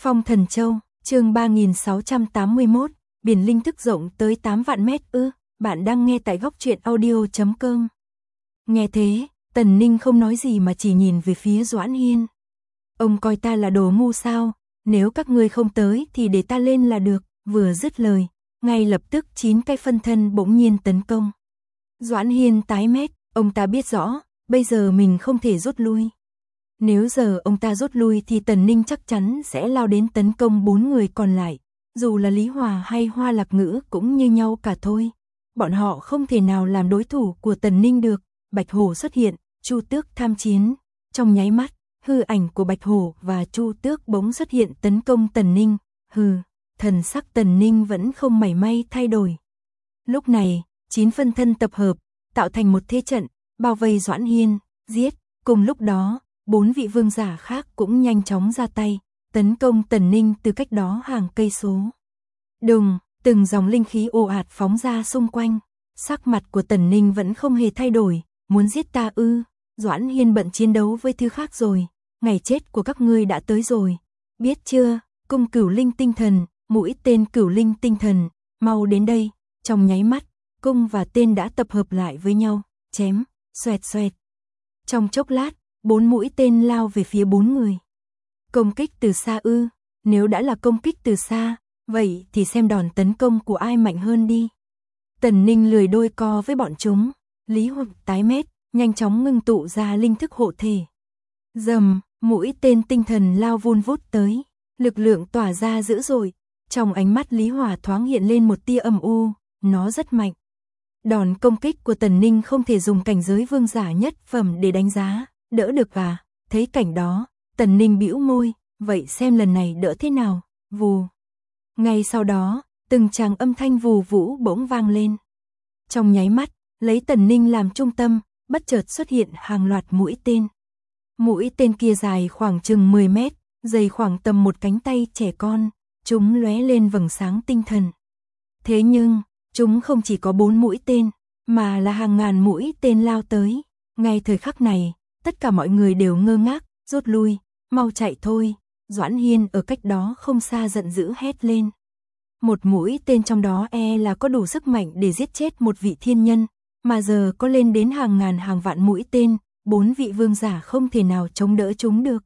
Phong Thần Châu, chương 3681, biển linh thức rộng tới 8 vạn mét ư, bạn đang nghe tại góc truyện audio.com. Nghe thế, Tần Ninh không nói gì mà chỉ nhìn về phía Doãn Hiên. Ông coi ta là đồ ngu sao, nếu các ngươi không tới thì để ta lên là được, vừa dứt lời, ngay lập tức 9 cái phân thân bỗng nhiên tấn công. Doãn Hiên tái mét, ông ta biết rõ, bây giờ mình không thể rút lui. Nếu giờ ông ta rút lui thì Tần Ninh chắc chắn sẽ lao đến tấn công 4 người còn lại, dù là Lý Hòa hay Hoa Lạc Ngữ cũng như nhau cả thôi. Bọn họ không thể nào làm đối thủ của Tần Ninh được. Bạch Hổ xuất hiện, Chu Tước tham chiến. Trong nháy mắt, hư ảnh của Bạch Hổ và Chu Tước bỗng xuất hiện tấn công Tần Ninh. Thần sắc Tần Ninh vẫn không mảy may thay đổi. Lúc này, 9 phân thân tập hợp, tạo thành một thế trận, bao vây Doãn Hiên, giết. Cùng lúc đó, 4 vị vương giả khác cũng nhanh chóng ra tay, tấn công Tần Ninh từ cách đó hàng cây số. Đùng, từng dòng linh khí ồ ạt phóng ra xung quanh, sắc mặt của Tần Ninh vẫn không hề thay đổi, muốn giết ta ư? Doãn Hiên bận chiến đấu với thứ khác rồi, ngày chết của các ngươi đã tới rồi, biết chưa? Cung Cửu Linh tinh thần, mũi tên Cửu Linh tinh thần, mau đến đây. Trong nháy mắt, cung và tên đã tập hợp lại với nhau, chém, xoẹt xoẹt. Trong chốc lát, 4 mũi tên lao về phía 4 người. Công kích từ xa ư? Nếu đã là công kích từ xa, vậy thì xem đòn tấn công của ai mạnh hơn đi. Tần Ninh lười đôi co với bọn chúng. Lý Hoặc tái mét, nhanh chóng ngưng tụ ra linh thức hộ thể. Rầm, mũi tên tinh thần lao vun vút tới, lực lượng tỏa ra dữ dội. Trong ánh mắt Lý Hòa thoáng hiện lên một tia âm u, nó rất mạnh. Đòn công kích của Tần Ninh không thể dùng cảnh giới vương giả nhất phẩm để đánh giá, đỡ được à? Thấy cảnh đó, Tần Ninh bĩu môi, vậy xem lần này đỡ thế nào? Vù. Ngay sau đó, từng tràng âm thanh vù vũ bỗng vang lên. Trong nháy mắt, lấy Tần Ninh làm trung tâm, bất chợt xuất hiện hàng loạt mũi tên. Mũi tên kia dài khoảng chừng 10 mét, dày khoảng tầm một cánh tay trẻ con, chúng lóe lên vầng sáng tinh thần. Thế nhưng, chúng không chỉ có 4 mũi tên, mà là hàng ngàn mũi tên lao tới. Ngay thời khắc này, tất cả mọi người đều ngơ ngác, rút lui, mau chạy thôi. Doãn Hiên ở cách đó không xa giận dữ hét lên. Một mũi tên trong đó là có đủ sức mạnh để giết chết một vị thiên nhân, mà giờ có lên đến hàng ngàn hàng vạn mũi tên, 4 vị vương giả không thể nào chống đỡ chúng được.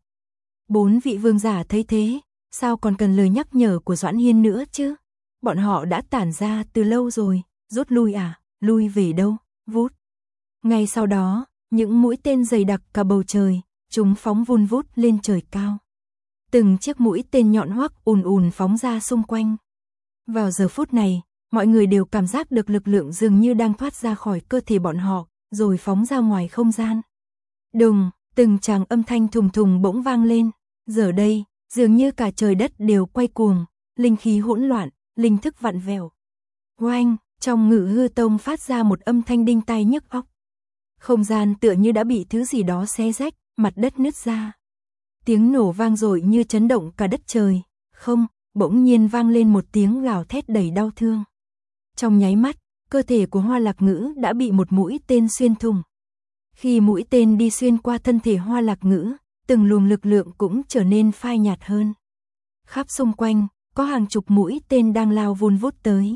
4 vị vương giả thấy thế, sao còn cần lời nhắc nhở của Doãn Hiên nữa chứ? Bọn họ đã tản ra từ lâu rồi, rút lui à? Lui về đâu? Vút. Ngay sau đó, những mũi tên dày đặc cả bầu trời, chúng phóng vun vút lên trời cao. Từng chiếc mũi tên nhọn hoắc ùn ùn phóng ra xung quanh. Vào giờ phút này, mọi người đều cảm giác được lực lượng dường như đang thoát ra khỏi cơ thể bọn họ, rồi phóng ra ngoài không gian. Đùng, từng tràng âm thanh thùng thùng bỗng vang lên. Giờ đây, dường như cả trời đất đều quay cuồng, linh khí hỗn loạn, linh thức vặn vẹo. Oanh, trong Ngự Hư Tông phát ra một âm thanh đinh tai nhức óc. Không gian tựa như đã bị thứ gì đó xé rách, mặt đất nứt ra. Tiếng nổ vang dội như chấn động cả đất trời. Không, bỗng nhiên vang lên một tiếng gào thét đầy đau thương. Trong nháy mắt, cơ thể của Hoa Lạc Ngữ đã bị một mũi tên xuyên thủng. Khi mũi tên đi xuyên qua thân thể Hoa Lạc Ngữ, từng luồng lực lượng cũng trở nên phai nhạt hơn. Khắp xung quanh, có hàng chục mũi tên đang lao vun vút tới.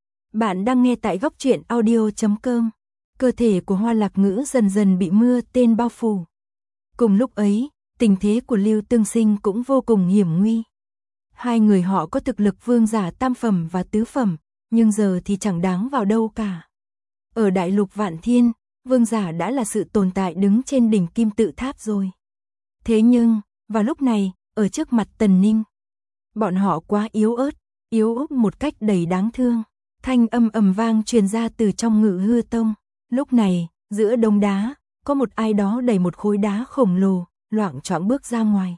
Bạn đang nghe tại góc truyện audio.com. Cơ thể của Hoa Lạc Ngữ dần dần bị mưa tên bao phủ. Cùng lúc ấy, tình thế của Lưu Tương Sinh cũng vô cùng hiểm nguy. Hai người họ có thực lực vương giả tam phẩm và tứ phẩm, nhưng giờ thì chẳng đáng vào đâu cả. Ở đại lục Vạn Thiên, vương giả đã là sự tồn tại đứng trên đỉnh kim tự tháp rồi. Thế nhưng, vào lúc này, ở trước mặt Tần Ninh, bọn họ quá yếu ớt một cách đầy đáng thương. Thanh âm ầm vang truyền ra từ trong Ngự Hư Tông. Lúc này, giữa đống đá, có một ai đó đẩy một khối đá khổng lồ, loạng choạng bước ra ngoài.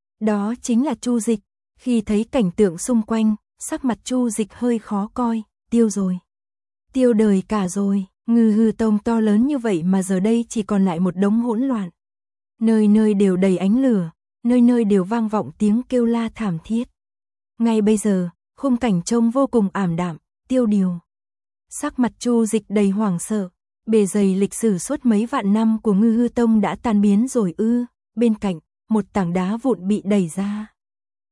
Đó chính là Chu Dịch. Khi thấy cảnh tượng xung quanh, sắc mặt Chu Dịch hơi khó coi, tiêu rồi. Tiêu đời cả rồi, Ngự Hư Tông to lớn như vậy mà giờ đây chỉ còn lại một đống hỗn loạn. Nơi nơi đều đầy ánh lửa, nơi nơi đều vang vọng tiếng kêu la thảm thiết. Ngay bây giờ, khung cảnh trông vô cùng ảm đạm, tiêu điều. Sắc mặt Chu Dịch đầy hoảng sợ, bề dày lịch sử suốt mấy vạn năm của Ngự Hư Tông đã tan biến rồi ư? Bên cạnh, một tảng đá vụn bị đẩy ra.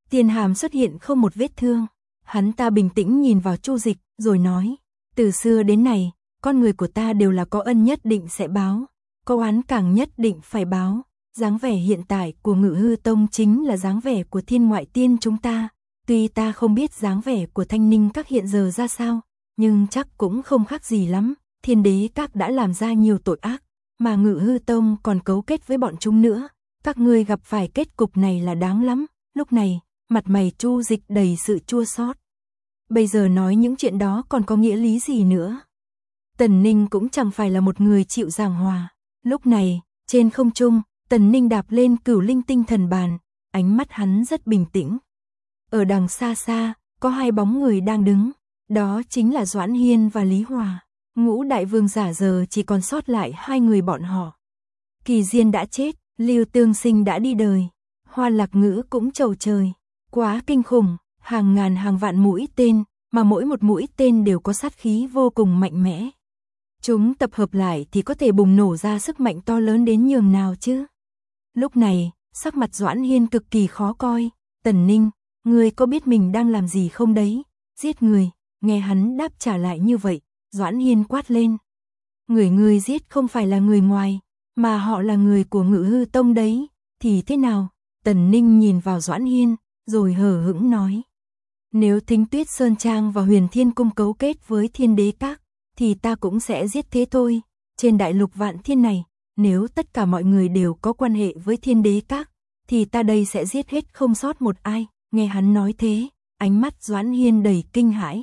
Tiền hàm xuất hiện không một vết thương. Hắn ta bình tĩnh nhìn vào Chu Dịch, rồi nói, từ xưa đến nay, con người của ta đều là có ân nhất định sẽ báo, có oán càng nhất định phải báo. Dáng vẻ hiện tại của Ngự Hư Tông chính là dáng vẻ của Thiên Ngoại Tiên chúng ta. Tuy ta không biết dáng vẻ của Thanh Ninh Các hiện giờ ra sao, nhưng chắc cũng không khác gì lắm. Thiên Đế Các đã làm ra nhiều tội ác, mà Ngự Hư Tông còn cấu kết với bọn chúng nữa. Các ngươi gặp phải kết cục này là đáng lắm. Lúc này, mặt mày Chu Dịch đầy sự chua xót. Bây giờ nói những chuyện đó còn có nghĩa lý gì nữa? Tần Ninh cũng chẳng phải là một người chịu giảng hòa. Lúc này, trên không trung, Tần Ninh đạp lên Cửu Linh Tinh Thần Bàn, ánh mắt hắn rất bình tĩnh. Ở đằng xa xa, có hai bóng người đang đứng, đó chính là Doãn Hiên và Lý Hòa. Ngũ đại vương giả giờ chỉ còn sót lại hai người bọn họ. Kỳ Diên đã chết, Lưu Tương Sinh đã đi đời, Hoa Lạc Ngữ cũng trầu trời. Quá kinh khủng, hàng ngàn hàng vạn mũi tên, mà mỗi một mũi tên đều có sát khí vô cùng mạnh mẽ. Chúng tập hợp lại thì có thể bùng nổ ra sức mạnh to lớn đến nhường nào chứ? Lúc này, sắc mặt Doãn Hiên cực kỳ khó coi. Tần Ninh, ngươi có biết mình đang làm gì không đấy? Giết người. Nghe hắn đáp trả lại như vậy, Doãn Hiên quát lên. Người ngươi giết không phải là người ngoài, mà họ là người của Ngự Hư Tông đấy. Thì thế nào? Tần Ninh nhìn vào Doãn Hiên, rồi hờ hững nói. Nếu Thính Tuyết Sơn Trang và Huyền Thiên Cung cấu kết với Thiên Đế Các, thì ta cũng sẽ giết thế thôi. Trên đại lục vạn thiên này, nếu tất cả mọi người đều có quan hệ với Thiên Đế Các, thì ta đây sẽ giết hết không sót một ai. Nghe hắn nói thế, ánh mắt Doãn Hiên đầy kinh hãi.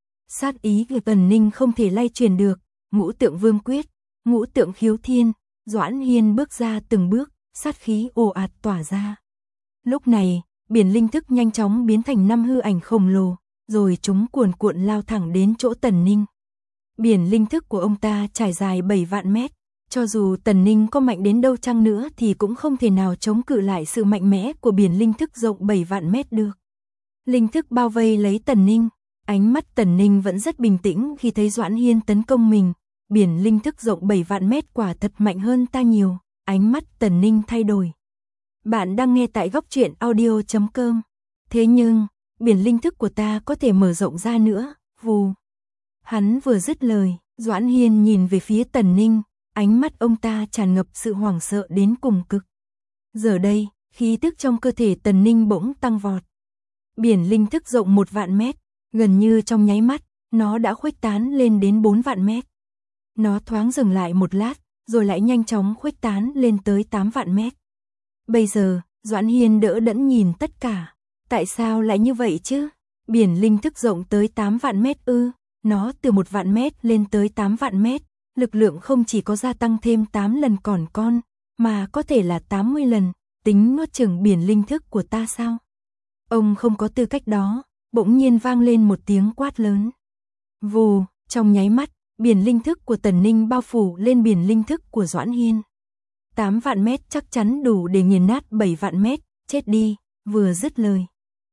Sát ý của Tần Ninh không thể lay truyền được. Ngũ Tượng Vương Quyết, Ngũ Tượng Khiếu Thiên. Doãn Hiên bước ra từng bước, sát khí ồ ạt tỏa ra. Lúc này, biển linh thức nhanh chóng biến thành 5 hư ảnh khổng lồ, rồi chúng cuồn cuộn lao thẳng đến chỗ Tần Ninh. Biển linh thức của ông ta trải dài 7 vạn mét, cho dù Tần Ninh có mạnh đến đâu chăng nữa thì cũng không thể nào chống cự lại sự mạnh mẽ của biển linh thức rộng 7 vạn mét được. Linh thức bao vây lấy Tần Ninh, ánh mắt Tần Ninh vẫn rất bình tĩnh khi thấy Doãn Hiên tấn công mình. Biển linh thức rộng 7 vạn mét quả thật mạnh hơn ta nhiều, ánh mắt Tần Ninh thay đổi. Bạn đang nghe tại góc truyện audio.com. Thế nhưng, biển linh thức của ta có thể mở rộng ra nữa, vù. Hắn vừa dứt lời, Doãn Hiên nhìn về phía Tần Ninh, ánh mắt ông ta tràn ngập sự hoảng sợ đến cùng cực. Giờ đây, khí tức trong cơ thể Tần Ninh bỗng tăng vọt. Biển linh thức rộng 1 vạn mét, gần như trong nháy mắt, nó đã khuếch tán lên đến 4 vạn mét. Nó thoáng dừng lại một lát, rồi lại nhanh chóng khuếch tán lên tới 8 vạn mét. Bây giờ, Doãn Hiên đỡ đẫn nhìn tất cả. Tại sao lại như vậy chứ? Biển linh thức rộng tới 8 vạn mét ư? Nó từ 1 vạn mét lên tới 8 vạn mét. Lực lượng không chỉ có gia tăng thêm 8 lần còn con, mà có thể là 80 lần. Tính nuốt chửng biển linh thức của ta sao? Ông không có tư cách đó. Bỗng nhiên vang lên một tiếng quát lớn. Vù, trong nháy mắt, biển linh thức của Tần Ninh bao phủ lên biển linh thức của Doãn Hiên. 8 vạn mét chắc chắn đủ để nghiền nát 7 vạn mét, chết đi. Vừa dứt lời,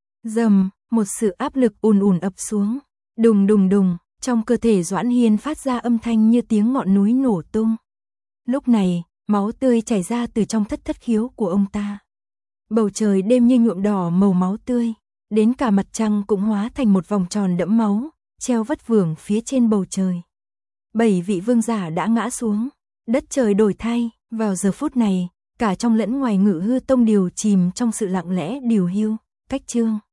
rầm, một sự áp lực ùn ùn ập xuống. Đùng đùng đùng, trong cơ thể Doãn Hiên phát ra âm thanh như tiếng ngọn núi nổ tung. Lúc này, máu tươi chảy ra từ trong thất thất khiếu của ông ta. Bầu trời đêm như nhuộm đỏ màu máu tươi, đến cả mặt trăng cũng hóa thành một vòng tròn đẫm máu, treo vất vưởng phía trên bầu trời. 7 vị vương giả đã ngã xuống, đất trời đổi thay. Vào giờ phút này, cả trong lẫn ngoài Ngự Hư Tông đều chìm trong sự lặng lẽ điều hiu. Cách chương